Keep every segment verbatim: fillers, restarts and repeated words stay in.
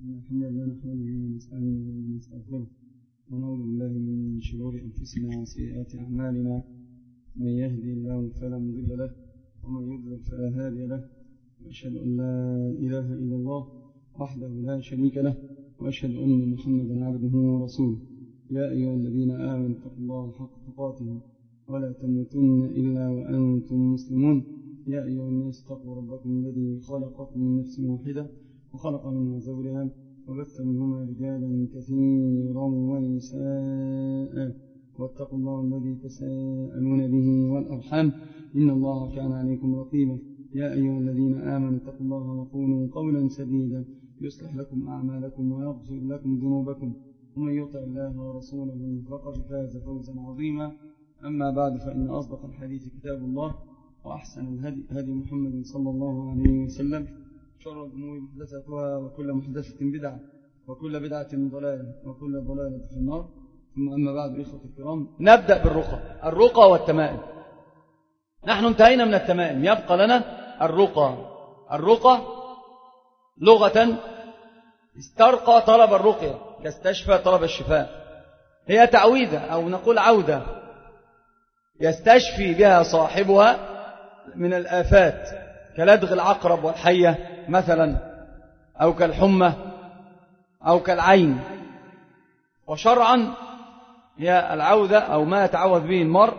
الحمد لله نحمده ونستعينه ونستغفره ونعوذ بالله من شرور أنفسنا وسيئات أعمالنا. من يهدي الله فلا مضل له ومن يضلل فلا هادي له، وأشهد أن لا إله إلا الله وحده لا شريك له، وأشهد أن محمدا عبده ورسوله. يا أيها الذين آمنوا اتقوا الله حق تقاته ولا تموتن إلا وأنتم مسلمون. يا أيها الناس اتقوا ربكم الذي خلقكم من نفس واحدة وخلق منها زوجها وبث منهما رجالا كثيرا ونساء، واتقوا الله الذي تساءلون به والأرحام إن الله كان عليكم رقيبا. يا أيها الذين آمنوا اتقوا الله وقولوا قولا سديدا يصلح لكم أعمالكم ويغفر لكم ذنوبكم، ومن يطع الله ورسوله فقد فاز فوزا عظيما. أما بعد، فإن أصدق الحديث كتاب الله، وأحسن الهدي هدي محمد صلى الله عليه وسلم، شر الأمور محدثاتها وكل محدثة بدعة وكل بدعة ضلالة وكل ضلالة في النار. ثم أما بعد، إخوة الكرام، نبدأ بالرقى الرقى والتمائم. نحن انتهينا من التمائم، يبقى لنا الرقى. الرقى لغة استرقى طلب الرقية، كاستشفى طلب الشفاء. هي تعويذة أو نقول عودة يستشفي بها صاحبها من الآفات كلدغ العقرب والحية مثلا، أو كالحمى أو كالعين. وشرعا هي العوذة أو ما يتعوذ به المرء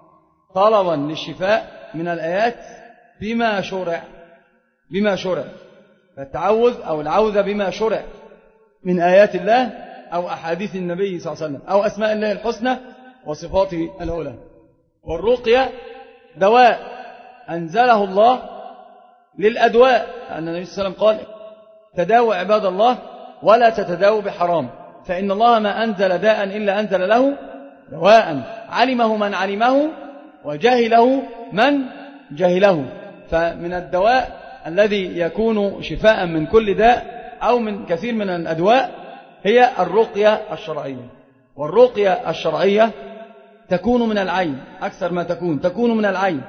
طلبا للشفاء من الآيات بما شرع بما شرع فالتعوذ أو العوذة بما شرع من آيات الله أو أحاديث النبي صلى الله عليه وسلم أو أسماء الله الحسنى وصفاته العلى. والرقية دواء أنزله الله للأدواء، أن النبي صلى الله عليه وسلم قال: تداووا عباد الله ولا تتداووا بحرام، فإن الله ما أنزل داء إلا أنزل له دواء علمه من علمه وجهله من جهله. فمن الدواء الذي يكون شفاء من كل داء أو من كثير من الأدواء هي الرقية الشرعية. والرقية الشرعية تكون من العين، أكثر ما تكون تكون من العين،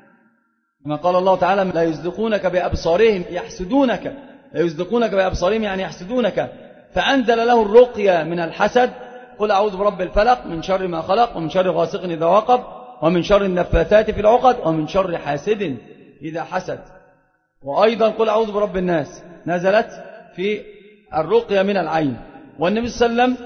كما قال الله تعالى: لا يصدقونك بأبصارهم يحسدونك لا يصدقونك بأبصارهم يعني يحسدونك. فأنزل له الرقية من الحسد: قل أعوذ برب الفلق من شر ما خلق ومن شر غاسق إذا وقب ومن شر النفاثات في العقد ومن شر حاسد إذا حسد. وأيضا قل أعوذ برب الناس نزلت في الرقية من العين. والنبي صلى الله عليه وسلم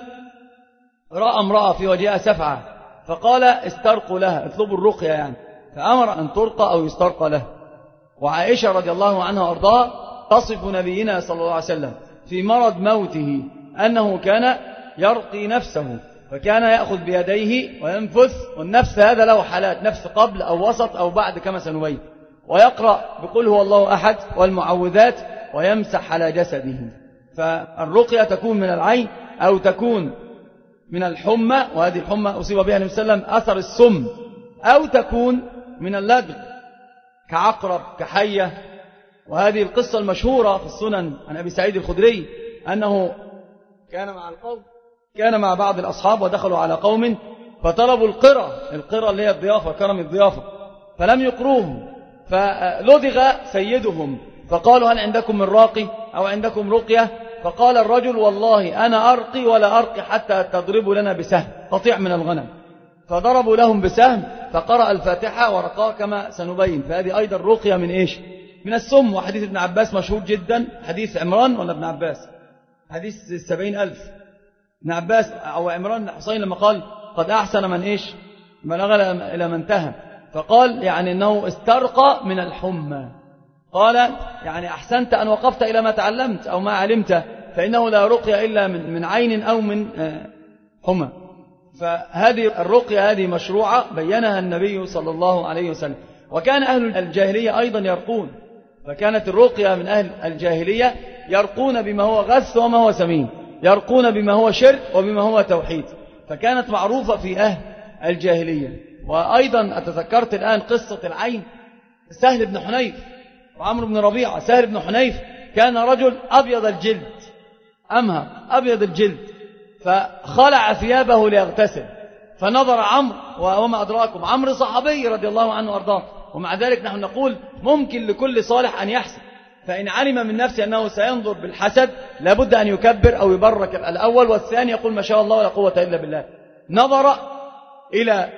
رأى امرأة في وجهها سفعة فقال: استرقوا لها، اطلبوا الرقية يعني، فأمر أن ترقى أو يسترقى له. وعائشة رضي الله عنها وأرضاها تصف نبينا صلى الله عليه وسلم في مرض موته أنه كان يرقي نفسه، فكان يأخذ بيديه وينفث، والنفس هذا له حالات: نفس قبل أو وسط أو بعد كما سنبين، ويقرأ بقول هو الله أحد والمعوذات ويمسح على جسده. فالرقية تكون من العين أو تكون من الحمى، وهذه الحمى أصيب بها النبي صلى الله عليه وسلم أثر السم، أو تكون من اللدغ كعقرب كحية. وهذه القصة المشهورة في السنن عن أبي سعيد الخدري أنه كان مع القوم كان مع بعض الأصحاب ودخلوا على قوم فطلبوا القرى القرى اللي هي الضيافة، كرم الضيافة، فلم يقروهم، فلدغ سيدهم فقالوا: هل عندكم من راقي أو عندكم رقية؟ فقال الرجل: والله أنا أرقي ولا أرقي حتى تضربوا لنا بسهم قطيع من الغنم. فضربوا لهم بسهم فقرأ الفاتحة ورقاه كما سنبين. فهذه أيضا رقية من إيش؟ من السم. وحديث ابن عباس مشهور جدا، حديث عمران ولا ابن عباس؟ حديث السبعين ألف. ابن عباس أو عمران حسين لما قال: قد أحسن من إيش؟ بلغ إلى من انتهى. فقال يعني أنه استرقى من الحمى. قال يعني أحسنت أن وقفت إلى ما تعلمت أو ما علمت، فإنه لا رقية إلا من من عين أو من حمى. فهذه الرقية هذه مشروعة بينها النبي صلى الله عليه وسلم. وكان أهل الجاهلية أيضا يرقون، فكانت الرقية من أهل الجاهلية يرقون بما هو غث وما هو سمين، يرقون بما هو شرك وبما هو توحيد، فكانت معروفة في أهل الجاهلية. وأيضا أتذكرت الآن قصة العين، سهل بن حنيف وعمرو بن ربيعة. سهل بن حنيف كان رجل أبيض الجلد، أمهر أبيض الجلد، فخلع ثيابه ليغتسل، فنظر عمرو، وما أدراكم عمرو صحابي رضي الله عنه وأرضاه، ومع ذلك نحن نقول ممكن لكل صالح أن يحسن، فإن علم من نفسه أنه سينظر بالحسد لابد أن يكبر أو يبرك الأول، والثاني يقول ما شاء الله ولا قوة إلا بالله. نظر إلى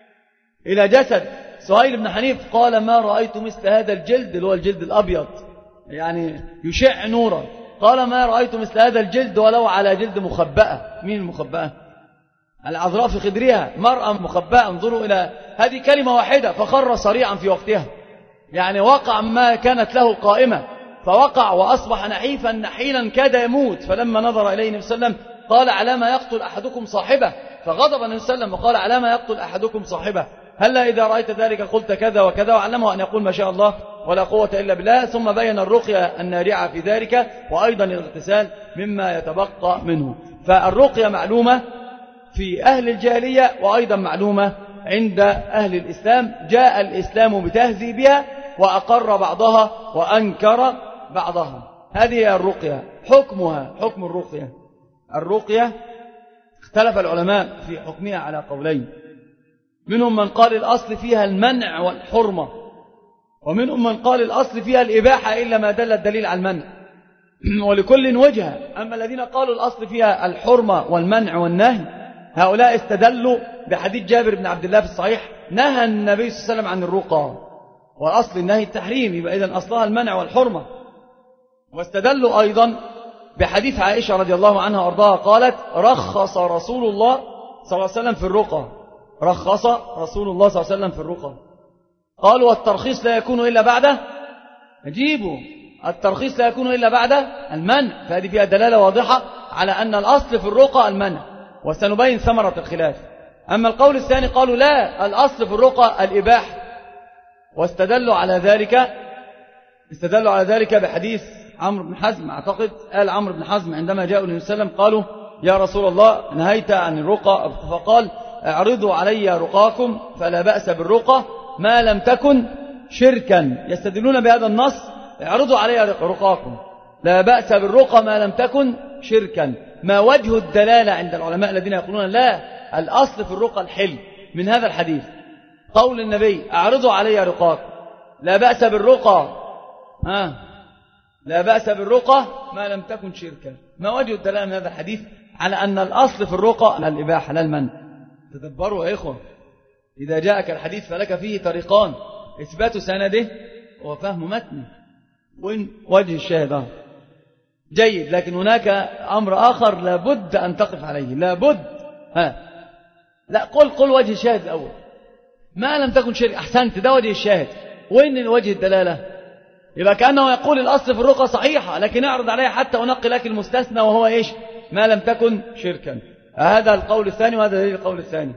إلى جسد سهيل بن حنيف قال ما رأيت مثل هذا الجلد، اللي هو الجلد الأبيض يعني يشع نورا، قال ما رأيت مثل هذا الجلد ولو على جلد مخبأة. مين المخبأة؟ العذراء في خدرها، مرأة مخبأة. انظروا إلى هذه كلمة واحدة فخر صريعا في وقتها، يعني وقع ما كانت له قائمة فوقع وأصبح نحيفا نحيلا كاد يموت. فلما نظر إليه النبي صلى الله عليه وسلم قال على ما يقتل أحدكم صاحبه، فغضب النبي صلى الله عليه وسلم وقال على ما يقتل أحدكم صاحبه، هلا إذا رأيت ذلك قلت كذا وكذا، وعلمه أن يقول ما شاء الله ولا قوة إلا بالله. ثم بين الرقية النارعة في ذلك وأيضا الاغتسال مما يتبقى منه. فالرقية معلومة في أهل الجاهلية وأيضا معلومة عند أهل الإسلام. جاء الإسلام بتهذيبها وأقر بعضها وأنكر بعضها. هذه الرقية. حكمها، حكم الرقية. الرقية اختلف العلماء في حكمها على قولين، منهم من قال الأصل فيها المنع والحرمة، ومنهم من قال الأصل فيها الإباحة إلا ما دل الدليل على المنع، ولكل وجهة. أما الذين قالوا الأصل فيها الحرمة والمنع والنهي هؤلاء استدلوا بحديث جابر بن عبد الله في الصحيح نهى النبي صلى الله عليه وسلم عن الرقى، وأصل النهي التحريم، يبقى إذن أصلها المنع والحرمة. واستدلوا أيضا بحديث عائشة رضي الله عنها وارضاها قالت رخص رسول الله صلى الله عليه وسلم في الرقى، رخص رسول الله صلى الله عليه وسلم في الرقى. قالوا والترخيص لا يكون إلا بعده، أجيبوا الترخيص لا يكون إلا بعد المنع، فهذه فيها دلالة واضحة على أن الأصل في الرقى المنع، وسنبين ثمرة الخلاف. أما القول الثاني قالوا لا، الأصل في الرقى الإباحة، واستدلوا على ذلك استدلوا على ذلك بحديث عمرو بن حزم. أعتقد قال عمرو بن حزم عندما جاءوا للنبي صلى الله عليه وسلم قالوا يا رسول الله نهيت عن الرقى، فقال اعرضوا علي رقاكم فلا بأس بالرقى ما لم تكن شركا. يستدلون بهذا النص اعرضوا علي رقاكم لا بأس بالرقى ما لم تكن شركا. ما وجه الدلالة عند العلماء الذين يقولون لا، الأصل في الرقى الحل من هذا الحديث؟ قول النبي اعرضوا علي رقاكم لا بأس بالرقى ها لا بأس بالرقى ما لم تكن شركا. ما وجه الدلالة من هذا الحديث على أن الأصل في الرقى الإباحة لا المنع؟ تدبروا يا إخوة، إذا جاءك الحديث فلك فيه طريقان، إثبات سنده وفهم متنه. وين وجه الشاهد؟ جيد، لكن هناك أمر آخر لابد أن تقف عليه، لابد ها لا قل قل وجه الشاهد الأول. ما لم تكن شرك، أحسنت، ده وجه الشاهد. وين وجه الدلالة؟ يبقى كأنه يقول الأصل في الرقى صحيحة، لكن اعرض عليها حتى أنقي لك المستثنى وهو إيش؟ ما لم تكن شركا. هذا القول الثاني وهذا دليل القول الثاني.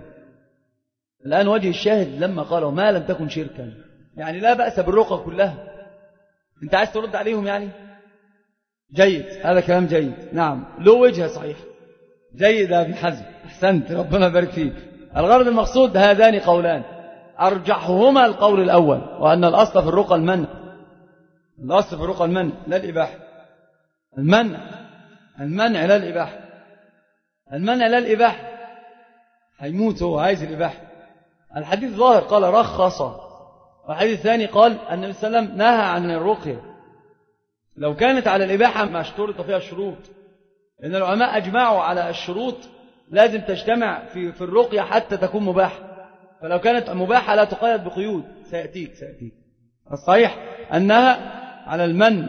الآن وجه الشاهد لما قالوا ما لم تكن شركا، يعني لا بأس بالرقى كلها. أنت عايز ترد عليهم يعني؟ جيد، هذا كلام جيد، نعم له وجهة صحيح. جيد يا ابن حزم، أحسنت، ربنا يبارك فيك. الغرض المقصود هذان قولان، أرجحهما القول الأول، وأن الأصل في الرقى المنع. الأصل في الرقى المنع لا الإباحة. المنع المنع لا الإباحة. المنع لا الإباحة. هيموت هو عايز الإباحة. الحديث ظاهر قال رخص، والحديث الثاني قال النبي صلى الله عليه وسلم نهى عن الرقية. لو كانت على الإباحة ما اشترط فيها الشروط، لأن العلماء أجمعوا على الشروط لازم تجتمع في في الرقية حتى تكون مباحة. فلو كانت مباحة لا تقيد بقيود، سيأتيك سيأتيك الصحيح أنها على المن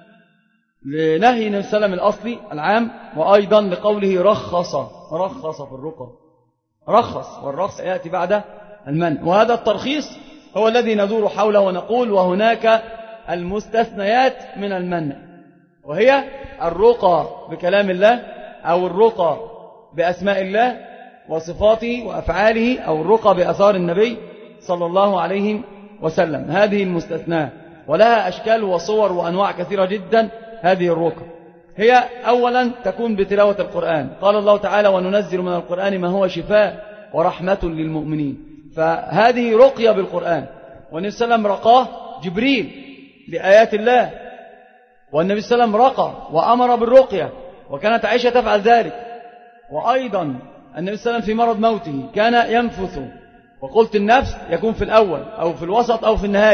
لنهي النبي صلى الله عليه وسلم الأصلي العام، وأيضا لقوله رخص رخص في الرقى، رخص، والرخص يأتي بعد المن. وهذا الترخيص هو الذي ندور حوله ونقول وهناك المستثنيات من المنع، وهي الرقى بكلام الله، أو الرقى بأسماء الله وصفاته وأفعاله، أو الرقى بأثار النبي صلى الله عليه وسلم. هذه المستثناة ولها أشكال وصور وأنواع كثيرة جدا. هذه الرقى هي أولا تكون بتلاوة القرآن، قال الله تعالى وننزل من القرآن ما هو شفاء ورحمة للمؤمنين. فهذه رقية بالقرآن، والنبي صلى الله عليه وسلم رقاه جبريل لآيات الله، والنبي صلى الله عليه وسلم رقى وأمر بالرقية، وكانت عائشة تفعل ذلك. وأيضا النبي صلى الله عليه وسلم في مرض موته كان ينفث، وقلت النفس يكون في الأول أو في الوسط أو في النهاية،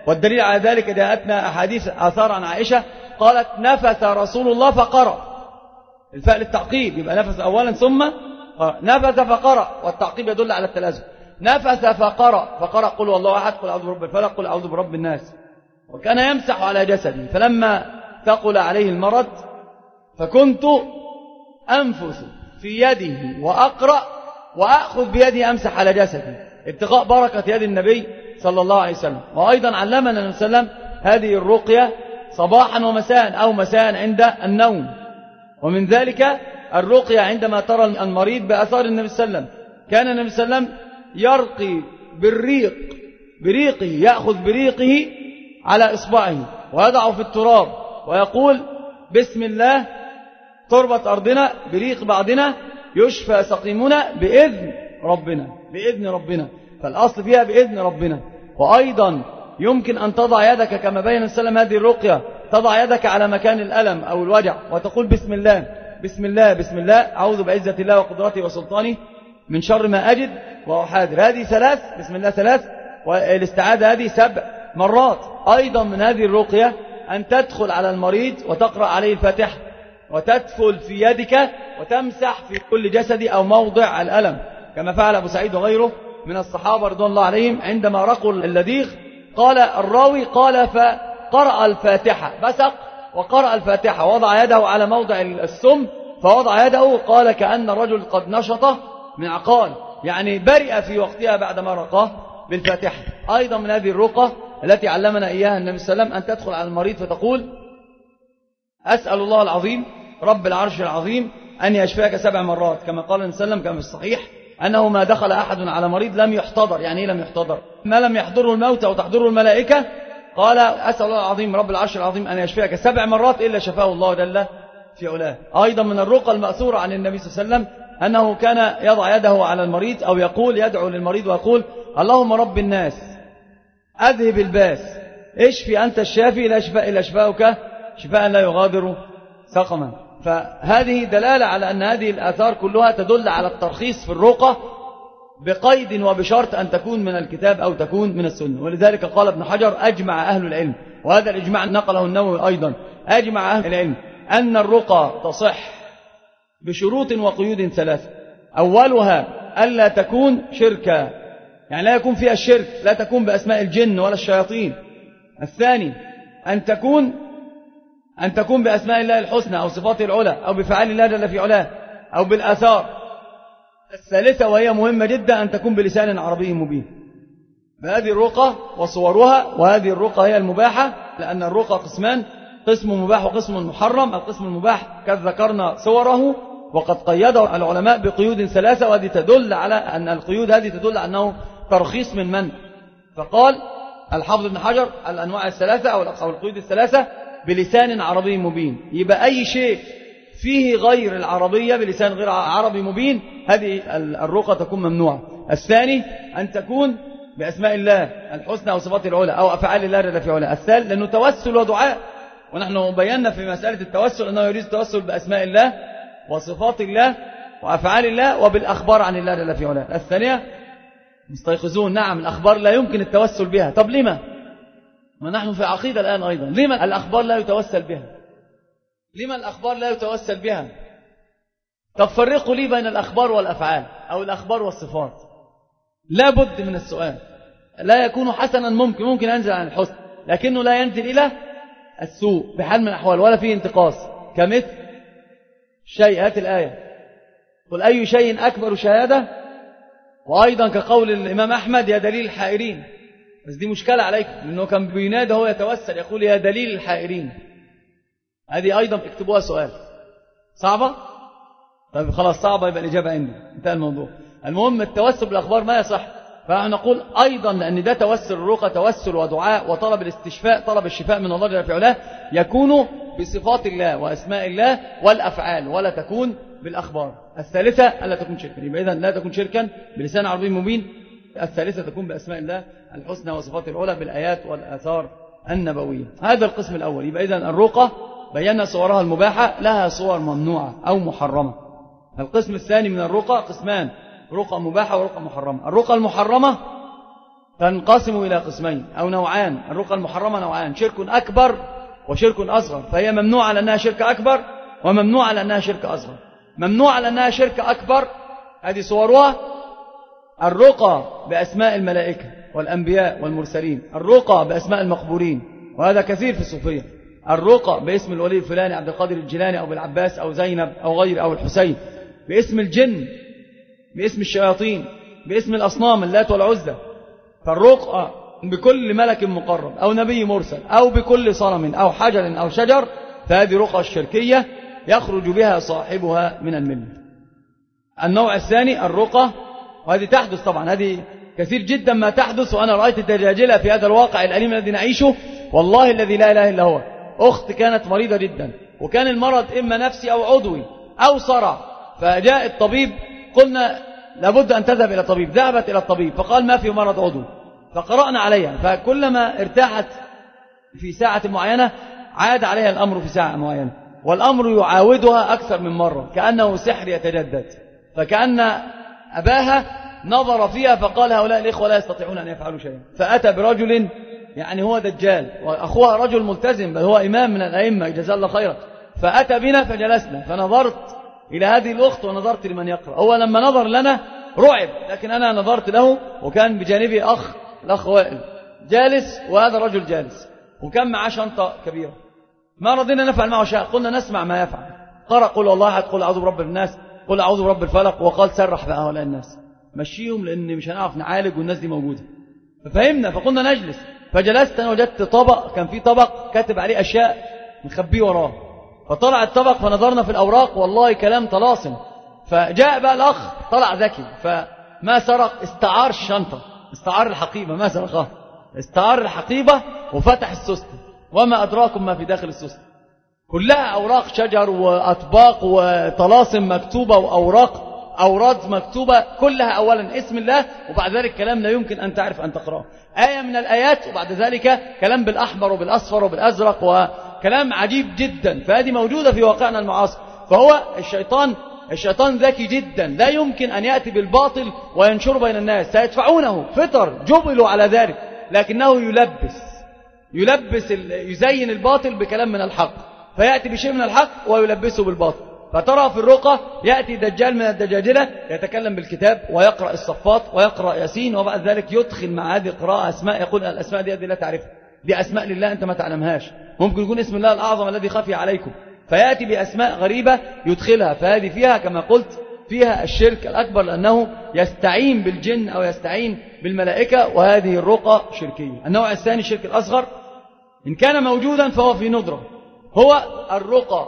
والدليل على ذلك جاءتنا أحاديث آثار عن عائشة قالت نفث رسول الله فقرأ، الفاء للتعقيب، يبقى نفث أولا ثم قرأ. نفث فقرأ، والتعقيب يدل على التلازم. نفث فقرأ، فقرأ قل والله أحد، قل أعوذ برب الفلق، قل أعوذ برب الناس. وكان يمسح على جسده، فلما ثقل عليه المرض فكنت أنفث في يده وأقرأ وأخذ بيده أمسح على جسده ابتغاء بركة يد النبي صلى الله عليه وسلم. وأيضا علمنا النبي صلى الله عليه وسلم هذه الرقية صباحا ومساء أو مساء عند النوم. ومن ذلك الرقية عندما ترى المريض بأثار النبي صلى الله عليه وسلم، كان النبي صلى الله عليه وسلم يرقي بالريق بريقه، يأخذ بريقه على إصبعه ويضعه في التراب ويقول بسم الله تربة أرضنا بريق بعضنا يشفى سقيمنا بإذن ربنا، بإذن ربنا، فالأصل فيها بإذن ربنا. وأيضا يمكن أن تضع يدك كما بين السلام هذه الرقية، تضع يدك على مكان الألم أو الوجع وتقول بسم الله بسم الله بسم الله أعوذ بعزة الله وقدرته وسلطانه من شر ما أجد وأحاذر. هذه ثلاث، بسم الله ثلاث، والاستعاذة هذه سبع مرات. أيضا من هذه الرقية أن تدخل على المريض وتقرأ عليه الفاتحة وتدفل في يدك وتمسح في كل جسد أو موضع الألم، كما فعل أبو سعيد وغيره من الصحابة رضوان الله عليهم عندما رقوا اللديغ. قال الراوي قال فقرأ الفاتحة، بسق وقرأ الفاتحة، ووضع يده على موضع السم فوضع يده، قال كأن الرجل قد نشط من عقال، يعني برئ في وقتها بعدما رقاه بالفاتحة. أيضا من هذه الرقى التي علمنا إياها النبي صلى الله عليه وسلم أن تدخل على المريض فتقول أسأل الله العظيم رب العرش العظيم أن يشفيك سبع مرات، كما قال النبي صلى الله عليه وسلم كما في الصحيح أنه ما دخل أحد على مريض لم يحتضر. يعني إيه لم يحتضر؟ ما لم يحضره الموت أو تحضره الملائكة. قال أسأل الله العظيم رب العرش العظيم أن يشفيك سبع مرات إلا شفاه الله جل في علاه. أيضا من الرقى المأثورة عن النبي صلى الله عليه وسلم أنه كان يضع يده على المريض أو يقول يدعو للمريض ويقول اللهم رب الناس أذهب الباس اشفي أنت الشافي لا شفاء إلا شفاؤك شفاء لا يغادر سقما. فهذه دلالة على أن هذه الآثار كلها تدل على الترخيص في الرقى بقيد وبشرط أن تكون من الكتاب أو تكون من السنة. ولذلك قال ابن حجر أجمع أهل العلم، وهذا الإجماع نقله النووي أيضا، أجمع أهل العلم أن الرقى تصح بشروط وقيود ثلاثة. أولها ألا تكون شركا، يعني لا يكون فيها الشرك، لا تكون بأسماء الجن ولا الشياطين. الثاني أن تكون أن تكون بأسماء الله الحسنى أو صفاته العلى أو بفعال الله جل في علاه أو بالآثار. الثالثة وهي مهمة جدا أن تكون بلسان عربي مبين. فهذه الرقى وصورها، وهذه الرقى هي المباحة، لأن الرقى قسمان، قسم مباح وقسم محرم. القسم المباح قد ذكرنا صوره وقد قيده العلماء بقيود ثلاثة، وهذه تدل على أن القيود هذه تدل على أنه ترخيص من من. فقال الحافظ ابن حجر الأنواع الثلاثة أو القيود الثلاثة بلسان عربي مبين. يبقى أي شيء فيه غير العربية بلسان غير عربي مبين هذه الرقى تكون ممنوعة. الثاني أن تكون بأسماء الله الحسنى أو صفاته العلى أو أفعال الله جل في علاه. الثالث لأنه توسل ودعاء، ونحن بينا في مسألة التوسل أنه يريد التوسل بأسماء الله وصفات الله وأفعال الله وبالأخبار عن الله جل في علاه. الثانية مستيقظون، نعم الأخبار لا يمكن التوسل بها. طب لما؟ ونحن في عقيدة الآن أيضا، لما الأخبار لا يتوسل بها؟ لما الأخبار لا يتوسل بها؟ طب فرقوا لي بين الأخبار والأفعال أو الأخبار والصفات. لا بد من السؤال. لا يكون حسنا، ممكن ممكن ينزل عن الحسن، لكنه لا ينزل إلى السوء بحال من الأحوال ولا فيه انتقاص. كمثل شيء، هات الآية قل أي شيء أكبر شهادة، وأيضا كقول الإمام أحمد يا دليل الحائرين. بس دي مشكلة عليكم، لأنه كان بينادى هو يتوسل يقول يا دليل الحائرين. هذه أيضا اكتبوها سؤال. صعبة؟ طيب خلاص صعبة، يبقى الإجابة عندي، انتهى الموضوع. المهم التوسل بالأخبار ما يصح. فنقول أيضا لأن ده توسل الرقى توسل ودعاء وطلب الاستشفاء، طلب الشفاء من الله جل في علاه، يكون بصفات الله وأسماء الله والأفعال ولا تكون بالأخبار. الثالثة ألا تكون شركا، يبقى إذن لا تكون شركا بلسان عربي مبين. الثالثة تكون بأسماء الله الحسنى وصفاته العلى بالآيات والآثار النبوية. هذا القسم الأول. يبقى إذن الرقى بينا صورها المباحة، لها صور ممنوعة أو محرمة. القسم الثاني من الرقى قسمان، رقى مباحة ورقى محرمة. الرقى المحرمة تنقسم إلى قسمين أو نوعان. الرقى المحرمة نوعان: شرك أكبر وشرك أصغر، فهي ممنوعة لأنها شرك أكبر وممنوعة لأنها شرك أصغر. ممنوعة لأنها شرك أكبر هذه صورها: الرقى بأسماء الملائكة والأنبياء والمرسلين، الرقى بأسماء المقبورين، وهذا كثير في الصوفية، الرقى باسم الولي الفلاني عبد القادر الجيلاني أو بالعباس أو زينب أو غير أو الحسين، باسم الجن، باسم الشياطين، باسم الأصنام اللات والعزى. فالرقى بكل ملك مقرب أو نبي مرسل أو بكل صنم أو حجر أو شجر، فهذه رقى الشركية يخرج بها صاحبها من الملة. النوع الثاني الرقى، وهذه تحدث طبعا، هذه كثير جدا ما تحدث، وأنا رأيت الدجاجلة في هذا الواقع الأليم الذي نعيشه، والله الذي لا إله إلا هو. أخت كانت مريضة جدا، وكان المرض إما نفسي أو عضوي أو صرع، فجاء الطبيب، قلنا لابد أن تذهب إلى الطبيب، ذهبت إلى الطبيب فقال ما في مرض عضوي، فقرأنا عليها، فكلما ارتاحت في ساعة معينة عاد عليها الأمر في ساعة معينة، والأمر يعاودها أكثر من مرة كأنه سحر يتجدد. فكأن أباها نظر فيها فقال هؤلاء الإخوة لا يستطيعون أن يفعلوا شيئا، فأتى برجل يعني هو دجال، وأخوها رجل ملتزم بل هو إمام من الأئمة جزاه الله خيرا، فأتى بنا فجلسنا، فنظرت إلى هذه الأخت ونظرت لمن يقرأ. هو لما نظر لنا رعب، لكن أنا نظرت له، وكان بجانبي أخ الأخ وائل جالس وهذا رجل جالس، وكان معاه شنطة كبيرة، ما رضينا نفعل معه شيء، قلنا نسمع ما يفعل. قرأ قل والله أحد، قل أعوذ برب الناس، قل أعوذ برب الفلق، وقال سرح بقى هؤلاء الناس، مشيهم لأن مش هنعرف نعالج والناس دي موجودة. ففهمنا فقلنا نجلس، فجلست أنا وجدت طبق، كان في طبق كاتب عليه أشياء مخبيه وراه، فطلع الطبق فنظرنا في الأوراق، والله كلام طلاسم. فجاء بقى الأخ طلع ذكي، فما سرق، استعار الشنطة، استعار الحقيبة، ما سرقها، استعار الحقيبة وفتح السوستة، وما أدراكم ما في داخل السوستة، كلها أوراق شجر وأطباق وطلاسم مكتوبة وأوراق أوراد مكتوبة، كلها أولا اسم الله، وبعد ذلك كلام لا يمكن أن تعرف أن تقرأه، آية من الآيات، وبعد ذلك كلام بالأحمر وبالأصفر وبالأزرق، وكلام عجيب جدا. فهذه موجودة في واقعنا المعاصر. فهو الشيطان الشيطان ذكي جدا، لا يمكن أن يأتي بالباطل وينشر بين الناس، سيدفعونه فطر جبلوا على ذلك، لكنه يلبس يلبس يزين الباطل بكلام من الحق، فيأتي بشيء من الحق ويلبسه بالباطل. فترى في الرقى يأتي دجال من الدجاجلة يتكلم بالكتاب ويقرأ الصفات ويقرأ ياسين، وبعد ذلك يدخل مع هذه القراءة أسماء، يقول الأسماء دي, دي لا تعرفها، دي أسماء لله أنت ما تعلمهاش، ممكن يكون اسم الله الأعظم الذي خفي عليكم، فيأتي بأسماء غريبة يدخلها. فهذه فيها كما قلت فيها الشرك الأكبر، لأنه يستعين بالجن أو يستعين بالملائكة، وهذه الرقى شركية. النوع الثاني الشرك الأصغر، إن كان موجودا فهو في ندرة، هو الرقى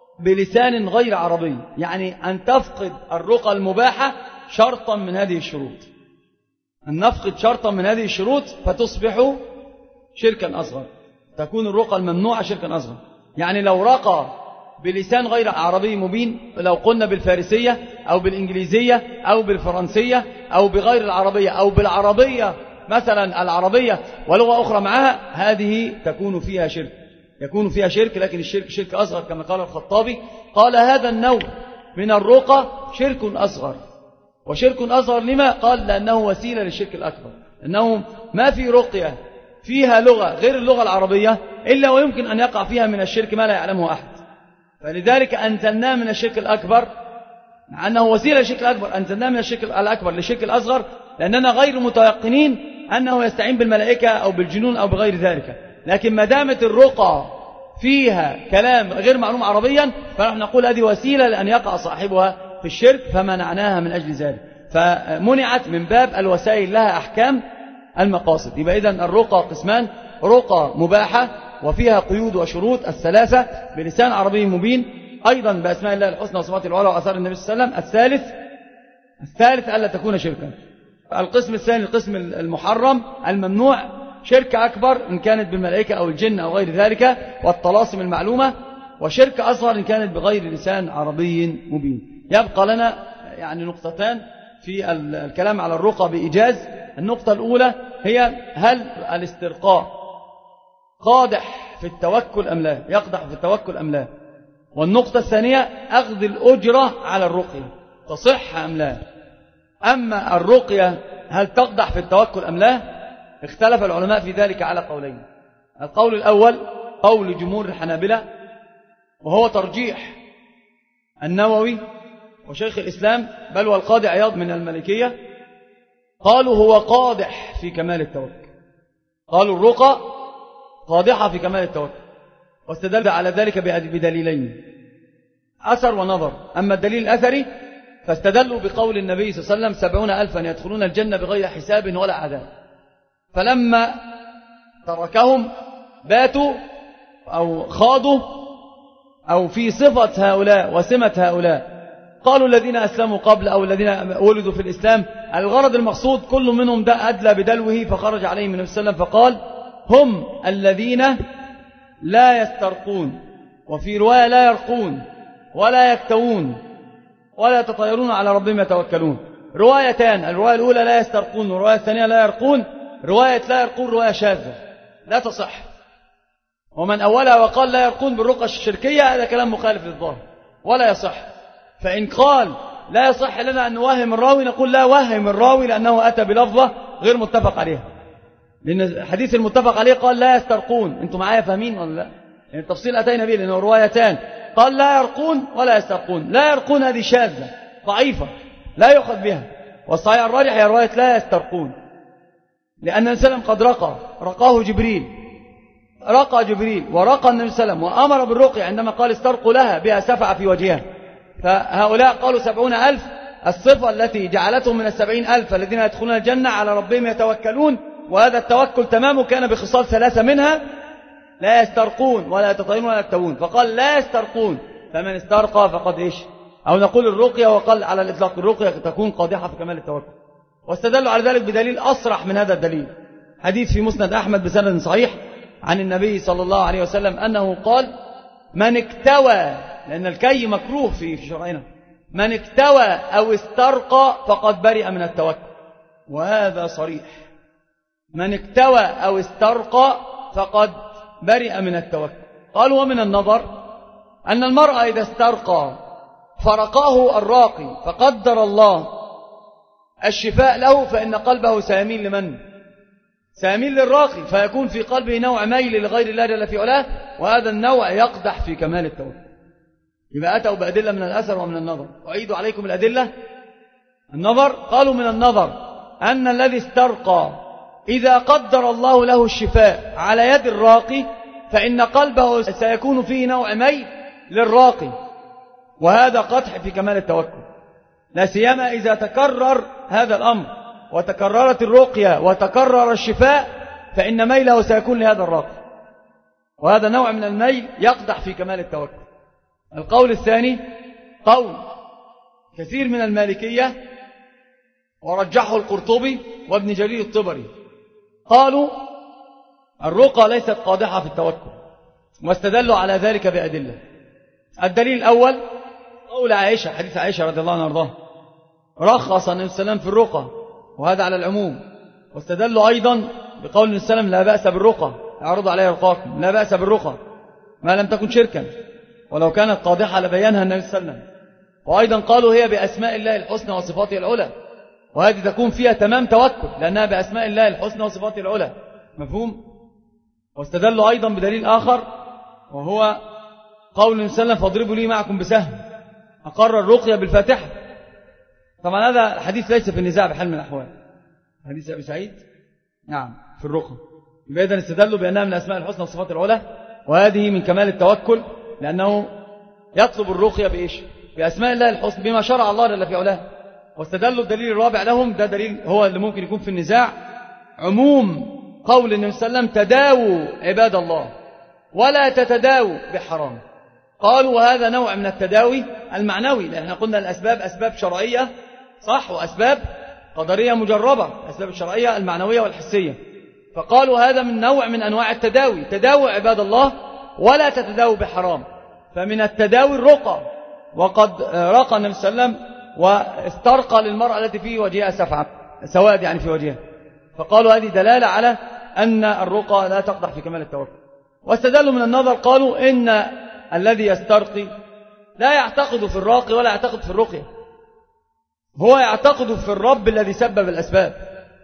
بلسان غير عربي، يعني أن تفقد الرقى المباحة شرطا من هذه الشروط، أن نفقد شرطا من هذه الشروط فتصبح شركا أصغر، تكون الرقى الممنوعة شركا أصغر. يعني لو رقى بلسان غير عربي مبين، لو قلنا بالفارسية أو بالإنجليزية أو بالفرنسية أو بغير العربية أو بالعربية مثلا العربية ولغة أخرى معها، هذه تكون فيها شرك، يكون فيها شرك، لكن الشرك شرك أصغر كما قال الخطابي، قال هذا النوع من الرقى شرك أصغر. وشرك أصغر لما؟ قال لأنه وسيلة للشرك الأكبر، أنه ما في رقية فيها لغة غير اللغة العربية إلا ويمكن أن يقع فيها من الشرك ما لا يعلمه أحد، فلذلك أنزلناه من الشرك الأكبر، مع أنه وسيلة للشرك الأكبر، أنزلناه من الشرك الأكبر للشرك الأصغر، لأننا غير متيقنين أنه يستعين بالملائكة أو بالجنون أو بغير ذلك. لكن ما دامت الرقى فيها كلام غير معلوم عربيا، فنحن نقول هذه وسيلة لأن يقع صاحبها في الشرك، فمنعناها من أجل ذلك، فمنعت من باب الوسائل لها أحكام المقاصد. يبقى إذن الرقى قسمان: رقى مباحة وفيها قيود وشروط الثلاثة بلسان عربي مبين، أيضا بأسماء الله الحسنى وصفاته العلى وآثار النبي صلى الله عليه وسلم. الثالث الثالث ألا تكون شركا. القسم الثاني القسم المحرم الممنوع، شرك أكبر إن كانت بالملائكة أو الجن أو غير ذلك والطلاسم المعلومة، وشرك أصغر إن كانت بغير لسان عربي مبين. يبقى لنا يعني نقطتان في الكلام على الرقى بإيجاز. النقطة الأولى هي هل الاسترقاء قادح في التوكل أم لا، يقدح في التوكل أم لا. والنقطة الثانية أخذ الأجرة على الرقية تصح أم لا. أما الرقية هل تقدح في التوكل أم لا، اختلف العلماء في ذلك على قولين. القول الأول قول جمهور الحنابلة، وهو ترجيح النووي وشيخ الإسلام بل والقاضي عياض من المالكية، قالوا هو قادح في كمال التوكل، قالوا الرقى قادحة في كمال التوكل، واستدل على ذلك بدليلين، أثر ونظر. أما الدليل الأثري فاستدلوا بقول النبي صلى الله عليه وسلم سبعون ألفا يدخلون الجنة بغير حساب ولا عذاب، فلما تركهم باتوا أو خاضوا أو في صفة هؤلاء وسمة هؤلاء، قالوا الذين أسلموا قبل أو الذين ولدوا في الإسلام. الغرض المقصود كل منهم ده أدلى بدلوه فخرج عليهم النبي صلى الله عليه وسلم فقال هم الذين لا يسترقون، وفي رواية لا يرقون ولا يكتوون ولا يتطيرون على ربهم يتوكلون. روايتان، الرواية الأولى لا يسترقون والرواية الثانية لا يرقون. رواية لا يرقون رواية شاذة لا تصح، ومن أولها وقال لا يرقون بالرقى الشركية هذا كلام مخالف للظاهر ولا يصح. فإن قال لا يصح لنا أن نوهم الراوي نقول لا وهم الراوي لأنه أتى بلفظة غير متفق عليها، لأن الحديث المتفق عليه قال لا يسترقون. أنتم معايا فاهمين ولا لا؟ يعني التفصيل أتينا به لأنه روايتان، قال لا يرقون ولا يسترقون. لا يرقون هذه شاذة ضعيفة لا يؤخذ بها، والصحيح الراجح هي رواية لا يسترقون، لأن النبي صلى الله عليه وسلم قد رقى رقاه جبريل، رقى جبريل ورقى النبي صلى الله عليه وسلم وأمر بالرقي عندما قال استرقوا لها بها سفع في وجهها. فهؤلاء قالوا سبعون ألف، الصفة التي جعلتهم من السبعين ألف الذين يدخلون الجنة على ربهم يتوكلون، وهذا التوكل تمامه كان بخصال ثلاثة منها لا يسترقون ولا يتطيرون ولا يكتوون، فقال لا يسترقون، فمن استرقى فقد إيش، أو نقول الرقية، وقال على الإطلاق الرقية تكون قادحة في كمال التوكل. واستدلوا على ذلك بدليل أصرح من هذا الدليل، حديث في مسند أحمد بسند صحيح عن النبي صلى الله عليه وسلم أنه قال من اكتوى، لأن الكي مكروه في شرعنا، من اكتوى أو استرقى فقد برئ من التوكل، وهذا صريح، من اكتوى أو استرقى فقد برئ من التوكل. قالوا ومن النظر أن المرأة إذا استرقى فرقاه الراقي فقدر الله الشفاء له فإن قلبه سيميل لمن؟ سيميل للراقي، فيكون في قلبه نوع ميل لغير الله جل في علاه، وهذا النوع يقدح في كمال التوكل. يبقى أتوا بأدلة من الأثر ومن النظر. أعيد عليكم الأدلة. النظر، قالوا من النظر أن الذي استرقى إذا قدر الله له الشفاء على يد الراقي فإن قلبه سيكون فيه نوع ميل للراقي، وهذا قدح في كمال التوكل، لا سيما إذا تكرر هذا الأمر وتكررت الرقية وتكرر الشفاء فإن ميله سيكون لهذا الراقي، وهذا نوع من الميل يقدح في كمال التوكل. القول الثاني قول كثير من المالكية ورجحه القرطبي وابن جرير الطبري، قالوا الرقى ليست قادحة في التوكل، واستدلوا على ذلك بأدلة. الدليل الأول قول عائشة، حديث عائشة رضي الله عنها وارضاها، رخص النبي صلى الله عليه وسلم في الرقى، وهذا على العموم. واستدلوا أيضا بقول النبي صلى الله عليه وسلم لا بأس بالرقى، اعرضوا علي رقاكم، لا بأس بالرقى ما لم تكن شركا، ولو كانت قادحة لبينها النبي صلى الله عليه وسلم. وأيضا قالوا هي بأسماء الله الحسنى وصفاته العلى، وهذه تكون فيها تمام توكل لأنها بأسماء الله الحسنى وصفاته العلى، مفهوم؟ واستدلوا أيضا بدليل آخر وهو قول النبي صلى الله عليه وسلم فاضربوا لي معكم بسهم، أقر الرقية بالفاتحة. طبعا هذا الحديث ليس في النزاع بحال من الأحوال، حديث أبي سعيد نعم في الرقى، يبقى إذن استدلوا بأنها من الأسماء الحسنى وصفات العلى، وهذه من كمال التوكل لأنه يطلب الرقية بإيش؟ بأسماء الله الحسنى بما شرع الله جل في علاه. واستدلوا الدليل الرابع لهم، ده دليل هو اللي ممكن يكون في النزاع، عموم قول النبي صلى الله عليه وسلم تداووا عباد الله ولا تتداووا بحرام. قالوا وهذا نوع من التداوي المعنوي، لأن قلنا الأسباب أسباب شرعية صح وأسباب قدرية مجربة، الأسباب الشرعية المعنوية والحسية، فقالوا هذا من نوع من أنواع التداوي، تداووا عباد الله ولا تتداووا بحرام. فمن التداوي الرقى، وقد رقى النبي صلى الله عليه وسلم واسترقى للمرأة التي في وجهها سفعة سواد يعني في وجهها، فقالوا هذه دلالة على أن الرقى لا تقدح في كمال التوكل. واستدلوا من النظر، قالوا إن الذي يسترقي لا يعتقد في الراقي ولا يعتقد في الرقية، هو يعتقد في الرب الذي سبب الأسباب،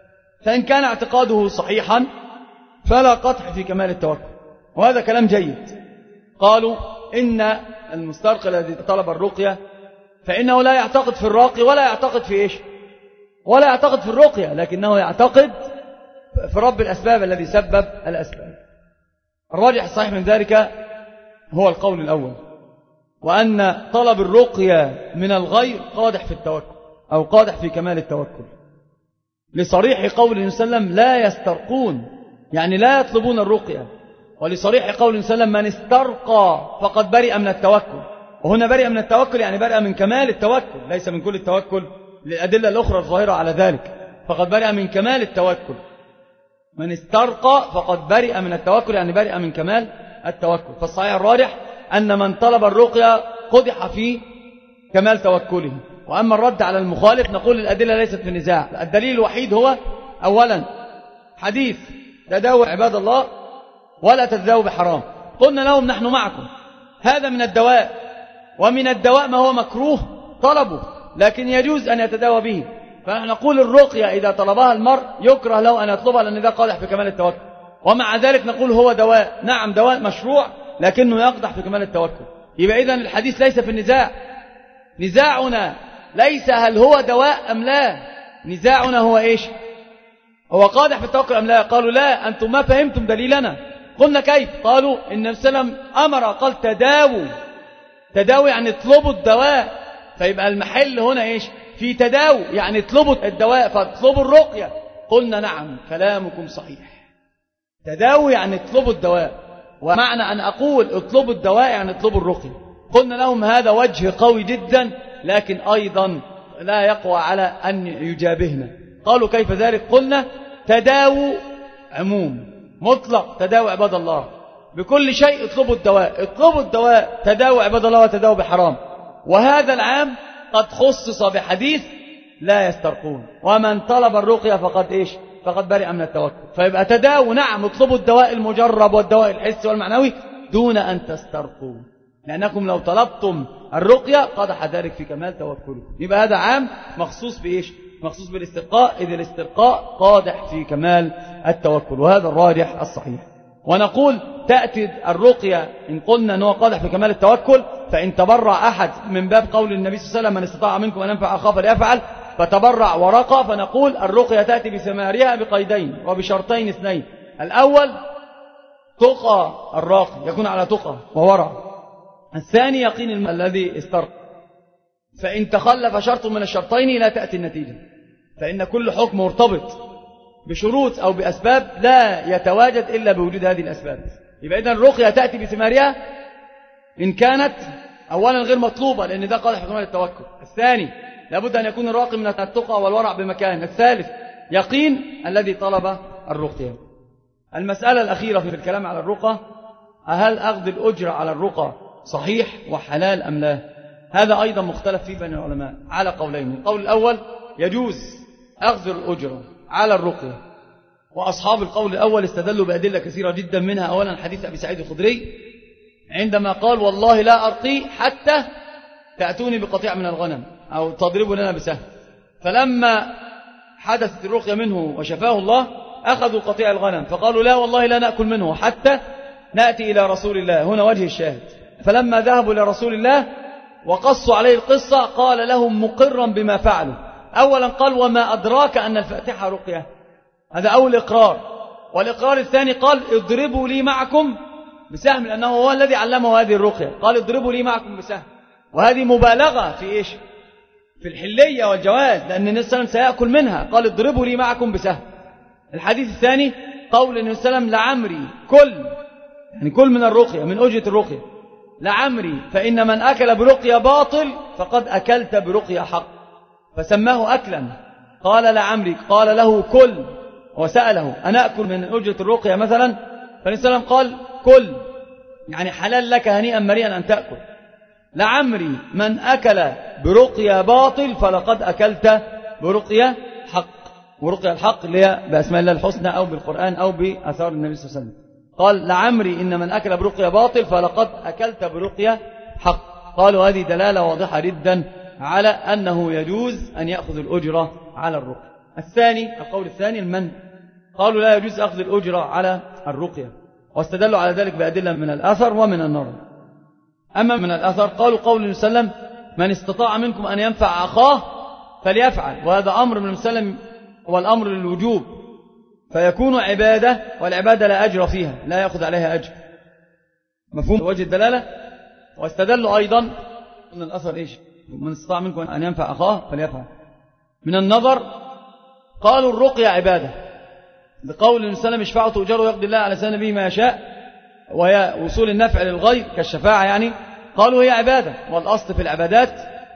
فإن كان اعتقاده صحيحا فلا قطع في كمال التوكل. وهذا كلام جيد. قالوا إن المسترقي الذي طلب الرقية فإنه لا يعتقد في الراقي ولا يعتقد في إيش ولا يعتقد في الرقية، لكنه يعتقد في رب الأسباب الذي سبب الأسباب. الراجح الصحيح من ذلك هو القول الأول، وأن طلب الرقية من الغير قادح في التوكل أو قادح في كمال التوكل، لصريح قول النبي صلى الله عليه وسلم لا يسترقون، يعني لا يطلبون الرقية، ولصريح قول النبي صلى الله عليه وسلم من استرقى فقد برئ من التوكل. وهنا برئ من التوكل يعني برئ من كمال التوكل، ليس من كل التوكل، للأدلة الأخرى الظاهرة على ذلك. فقد برئ من كمال التوكل. من استرقى فقد برئ من التوكل يعني برئ من كمال التوكل. فالصحيح الراجح أن من طلب الرقية قدح في كمال توكله. وأما الرد على المخالف نقول الأدلة ليست في النزاع. الدليل الوحيد هو أولا حديث تداووا عباد الله ولا تتداووا بحرام. قلنا لهم نحن معكم، هذا من الدواء، ومن الدواء ما هو مكروه طلبه لكن يجوز أن يتداوى به. فنحن نقول الرقية إذا طلبها المرء يكره له أن يطلبها لأن ذا قادح في كمال التوكل، ومع ذلك نقول هو دواء، نعم دواء مشروع لكنه يقدح في كمال التوكل. يبقى إذن الحديث ليس في النزاع. نزاعنا ليس هل هو دواء أم لا، نزاعنا هو إيش؟ هو قادح في التوكل أم لا؟ قالوا لا، أنتم ما فهمتم دليلنا. قلنا كيف؟ قالوا إن النبي صلى الله عليه وسلم أمر قال تداووا، تداووا يعني اطلبوا الدواء، فيبقى المحل هنا إيش؟ في تداووا يعني اطلبوا الدواء فاطلبوا الرقية. قلنا نعم كلامكم صحيح، تداووا يعني اطلبوا الدواء، ومعنى أن أقول اطلبوا الدواء يعني اطلبوا الرقية. قلنا لهم هذا وجه قوي جدا لكن أيضا لا يقوى على أن يجابهنا. قالوا كيف ذلك؟ قلنا تداووا عموم مطلق، تداووا عباد الله بكل شيء اطلبوا الدواء، اطلبوا الدواء، تداووا عباد الله وتداووا بحرام. وهذا العام قد خصص بحديث لا يسترقون، ومن طلب الرقية فقد إيش؟ فقد برئ من التوكل. فيبقى تداووا نعم اطلبوا الدواء المجرب والدواء الحسي والمعنوي دون أن تسترقوا، لأنكم لو طلبتم الرقية قدح ذلك في كمال توكلكم. يبقى هذا عام مخصوص بإيش؟ مخصوص بالاسترقاء، إذ الاسترقاء قادح في كمال التوكل، وهذا الراجح الصحيح. ونقول تأتي الرقية إن قلنا أنه قادح في كمال التوكل، فإن تبرع أحد من باب قول النبي صلى الله عليه وسلم من استطاع منكم أن ينفع أخاه فليفعل، فتبرع ورقة، فنقول الرقية تأتي بثمارها بقيدين وبشرطين اثنين. الأول تقى الراقي يكون على تقى وورع، الثاني يقين الذي استرق. فإن تخلف شرط من الشرطين لا تأتي النتيجة، فإن كل حكم مرتبط بشروط أو بأسباب لا يتواجد إلا بوجود هذه الأسباب. يبقى إذن الرقية تأتي بثمارها إن كانت أولا غير مطلوبة لأن ده قادح في كمال التوكل، الثاني لابد أن يكون الراقي من التقى والورع بمكان، الثالث يقين الذي طلب الرقية. المسألة الأخيرة في الكلام على الرقى، هل أخذ الأجر على الرقى صحيح وحلال أم لا؟ هذا أيضا مختلف فيه بين العلماء على قولين. القول الأول يجوز أخذ الأجر على الرقية، وأصحاب القول الأول استدلوا بأدلة كثيرة جدا، منها أولا حديث أبي سعيد الخدري عندما قال والله لا أرقي حتى تأتوني بقطيع من الغنم أو تضربوا لنا بسهم. فلما حدثت الرقية منه وشفاه الله أخذوا قطيع الغنم، فقالوا لا والله لا نأكل منه حتى نأتي إلى رسول الله. هنا وجه الشاهد. فلما ذهبوا إلى رسول الله وقصوا عليه القصة قال لهم مقرا بما فعلوا. أولا قال وما أدراك أن الفاتحة رقية، هذا أول إقرار. والإقرار الثاني قال اضربوا لي معكم بسهم، لأنه هو الذي علمه هذه الرقية، قال اضربوا لي معكم بسهم. وهذه مبالغة في إيش؟ في الحلية والجواز، لأن النبي صلى الله عليه وسلم سيأكل منها، قال اضربوا لي معكم بسهم. الحديث الثاني قول النبي صلى الله عليه وسلم لعمري كل، يعني كل من الرقية من أجرة الرقية، لعمري فإن من أكل برقية باطل فقد أكلت برقية حق، فسماه أكلا. قال لعمري، قال له كل، وسأله أنا أكل من أجرة الرقية مثلا؟ فالنبي صلى الله عليه وسلم قال كل، يعني حلال لك هنيئا مريئا أن تأكل. لعمري من أكل برقية باطل فلقد أكلت برقية حق. ورقية الحق اللي هي بأسماء الله الحسنى أو بالقرآن أو بأثار النبي صلى الله عليه وسلم. قال لعمري إن من أكل برقية باطل فلقد أكلت برقية حق. قالوا هذه دلالة واضحة جدا على أنه يجوز أن يأخذ الأجرة على الرقية. الثاني القول الثاني المنع، قالوا لا يجوز أخذ الأجرة على الرقية، واستدلوا على ذلك بأدلة من الأثر ومن النظر. أما من الأثر قالوا قول النبي صلى الله عليه وسلم من استطاع منكم أن ينفع أخاه فليفعل، وهذا أمر من المسلم هو الأمر للوجوب، فيكون عبادة، والعبادة لا أجر فيها، لا يأخذ عليها أجر. مفهوم وجه الدلالة؟ واستدلوا أيضا من الأثر إيش؟ من استطاع منكم أن ينفع أخاه فليفعل. من النظر قالوا الرقية عبادة، بقول النبي صلى الله عليه وسلم اشفعوا تؤجروا ويقضي الله على لسان نبيه ما يشاء، وهي وصول النفع للغير كالشفاعة يعني، قالوا هي عبادة، والأصل في العبادات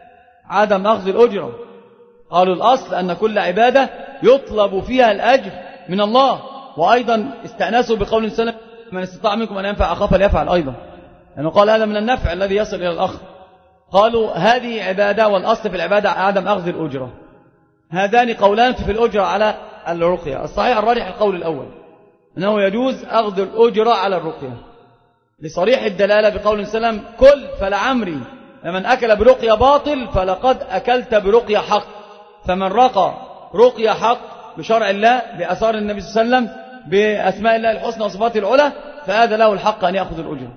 عدم أخذ الأجرة. قالوا الأصل أن كل عبادة يطلب فيها الأجر من الله، وأيضا استأنسوا بقول النبي صلى الله عليه وسلم من استطاع منكم أن ينفع أخاه فليفعل أيضا، لأنه قال هذا من النفع الذي يصل إلى الأخ. قالوا هذه عبادة، والأصل في العبادة عدم أخذ الأجرة. هذان قولان في الأجرة على الرقية. الصحيح الراجح القول الأول أنه يجوز أخذ الأجرة على الرقية، لصريح الدلالة بقول النبي صلى الله عليه وسلم كل فلعمري لمن أكل برقية باطل فلقد أكلت برقية حق. فمن رقى رقية حق بشرع الله بأثار النبي صلى الله عليه وسلم بأسماء الله الحسنى وصفاته العلى فهذا له الحق أن يأخذ الأجرة،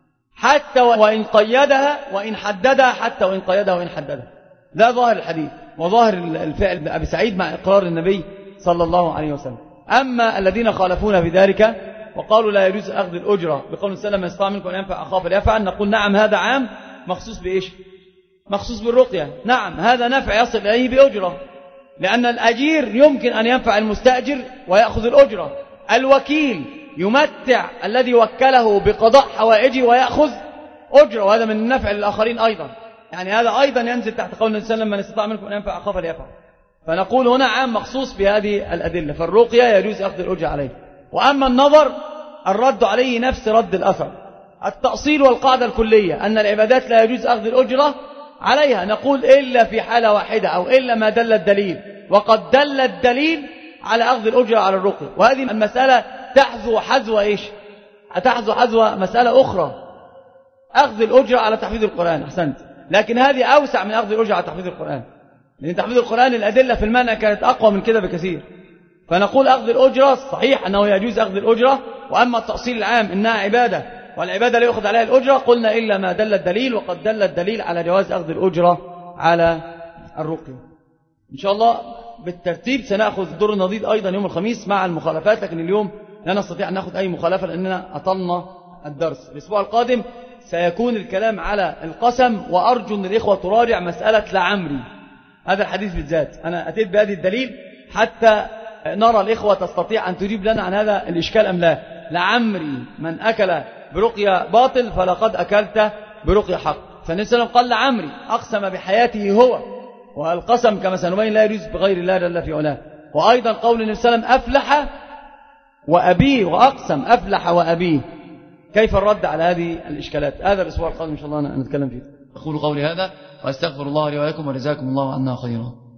حتى وإن قيدها وإن حددها، حتى وإن قيدها وإن حددها. ده ظاهر الحديث وظاهر الفعل أبي سعيد مع إقرار النبي صلى الله عليه وسلم. أما الذين خالفون في ذلك وقالوا لا يجوز أخذ الأجرة بقول السلام من استطاع منكم أن ينفع أخاه فليفعل، نقول نعم هذا عام مخصوص بإيش؟ مخصوص بالرقية. نعم هذا نفع يصل إليه بأجرة، لأن الأجير يمكن أن ينفع المستأجر ويأخذ الأجرة، الوكيل يمتع الذي وكله بقضاء حوائجه ويأخذ أجرة، وهذا من النفع للآخرين أيضا. يعني هذا أيضا ينزل تحت قول النبي صلى الله عليه وسلم من استطاع منكم أن ينفع أخاه فليفعل. فنقول هنا عام مخصوص بهذه الأدلة، فالرقية يجوز أخذ الأجرة عليه. وأما النظر الرد عليه نفس رد الأثر، التأصيل والقاعدة الكلية أن العبادات لا يجوز أخذ الأجرة عليها، نقول إلا في حالة واحدة أو إلا ما دل الدليل، وقد دل الدليل على أخذ الأجرة على الرقية. وهذه المسألة تحذو حذو إيش؟ تحذو حذو مسألة أخرى، أخذ الأجرة على تحفيظ القرآن. أحسنت، لكن هذه أوسع من أخذ الأجرة على تحفيظ القرآن، لأن تحفيظ القرآن الأدلة في المعنى كانت أقوى من كده بكثير. فنقول أخذ الأجرة صحيح أنه يجوز أخذ الأجرة، وأما التأصيل العام إنها عبادة والعبادة لا يأخذ عليها الأجرة، قلنا إلا ما دل الدليل، وقد دل الدليل على جواز أخذ الأجرة على الرقية. إن شاء الله بالترتيب سنأخذ دور النضيد أيضا يوم الخميس مع المخالفات، لكن اليوم لا نستطيع أن نأخذ أي مخالفة لأننا أطلنا الدرس. الأسبوع القادم سيكون الكلام على القسم، وأرجو أن الإخوة تراجع مسألة لعمري، هذا الحديث بالذات أنا أتيت بهذه الدليل حتى نرى الإخوة تستطيع أن تجيب لنا عن هذا الإشكال أم لا. لعمري من أكل برقية باطل فلقد أكلت برقية حق. فالنبي صلى الله عليه وسلم قال لعمري، أقسم بحياته هو، والقسم كما سنبين لا يجوز بغير الله جل في علاه. وأيضا قول النبي صلى الله عليه وسلم أفلح وأبيه، وأقسم أفلح وأبيه. كيف الرد على هذه الإشكالات؟ هذا الأسبوع القادم إن شاء الله نتكلم فيه. أقول قولي هذا وأستغفر الله لي ولكم وجزاكم الله عنا خيرا.